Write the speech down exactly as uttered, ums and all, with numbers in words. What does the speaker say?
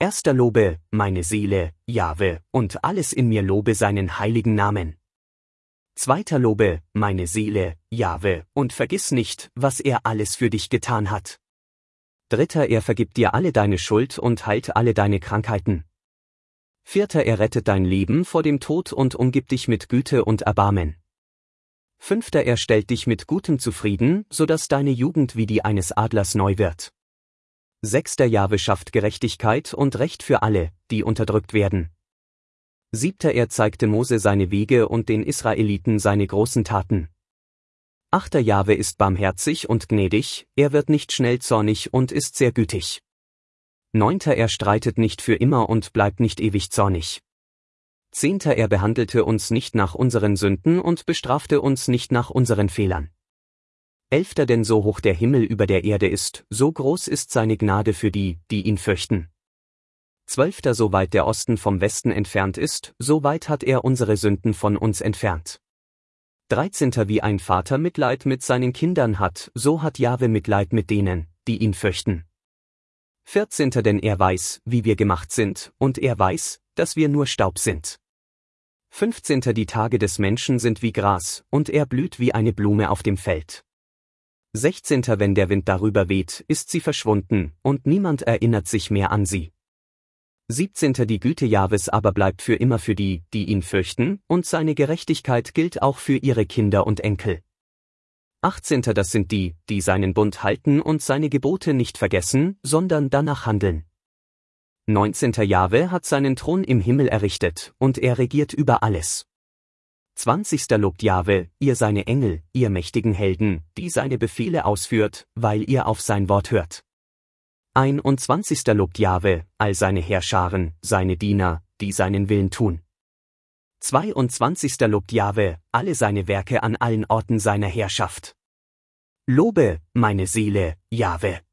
Erster Lobe, meine Seele, Jahwe, und alles in mir lobe seinen heiligen Namen. Zweiter Lobe, meine Seele, Jahwe, und vergiss nicht, was er alles für dich getan hat. Dritter, er vergibt dir alle deine Schuld und heilt alle deine Krankheiten. Vierter, er rettet dein Leben vor dem Tod und umgibt dich mit Güte und Erbarmen. Fünfter, er stellt dich mit Gutem zufrieden, sodass deine Jugend wie die eines Adlers neu wird. Sechster, Jahwe schafft Gerechtigkeit und Recht für alle, die unterdrückt werden. Siebter, er zeigte Mose seine Wege und den Israeliten seine großen Taten. Achter, Jahwe ist barmherzig und gnädig, er wird nicht schnell zornig und ist sehr gütig. Neunter, er streitet nicht für immer und bleibt nicht ewig zornig. Zehnter, er behandelte uns nicht nach unseren Sünden und bestrafte uns nicht nach unseren Fehlern. Elfter, denn so hoch der Himmel über der Erde ist, so groß ist seine Gnade für die, die ihn fürchten. Zwölfter, so weit der Osten vom Westen entfernt ist, so weit hat er unsere Sünden von uns entfernt. Dreizehnter, wie ein Vater Mitleid mit seinen Kindern hat, so hat Jahwe Mitleid mit denen, die ihn fürchten. Vierzehnter, denn er weiß, wie wir gemacht sind, und er weiß, dass wir nur Staub sind. Fünfzehnter, die Tage des Menschen sind wie Gras, und er blüht wie eine Blume auf dem Feld. Sechzehnter, wenn der Wind darüber weht, ist sie verschwunden, und niemand erinnert sich mehr an sie. Siebzehnter, die Güte Jahwes aber bleibt für immer für die, die ihn fürchten, und seine Gerechtigkeit gilt auch für ihre Kinder und Enkel. Achtzehnter, das sind die, die seinen Bund halten und seine Gebote nicht vergessen, sondern danach handeln. Neunzehnter, Jahwe hat seinen Thron im Himmel errichtet, und er regiert über alles. Zwanzigster, lobt Jahwe, ihr seine Engel, ihr mächtigen Helden, die seine Befehle ausführt, weil ihr auf sein Wort hört. Einundzwanzigster, lobt Jahwe, all seine Heerscharen, seine Diener, die seinen Willen tun. Zweiundzwanzigster, lobt Jahwe, alle seine Werke an allen Orten seiner Herrschaft. Lobe, meine Seele, Jahwe.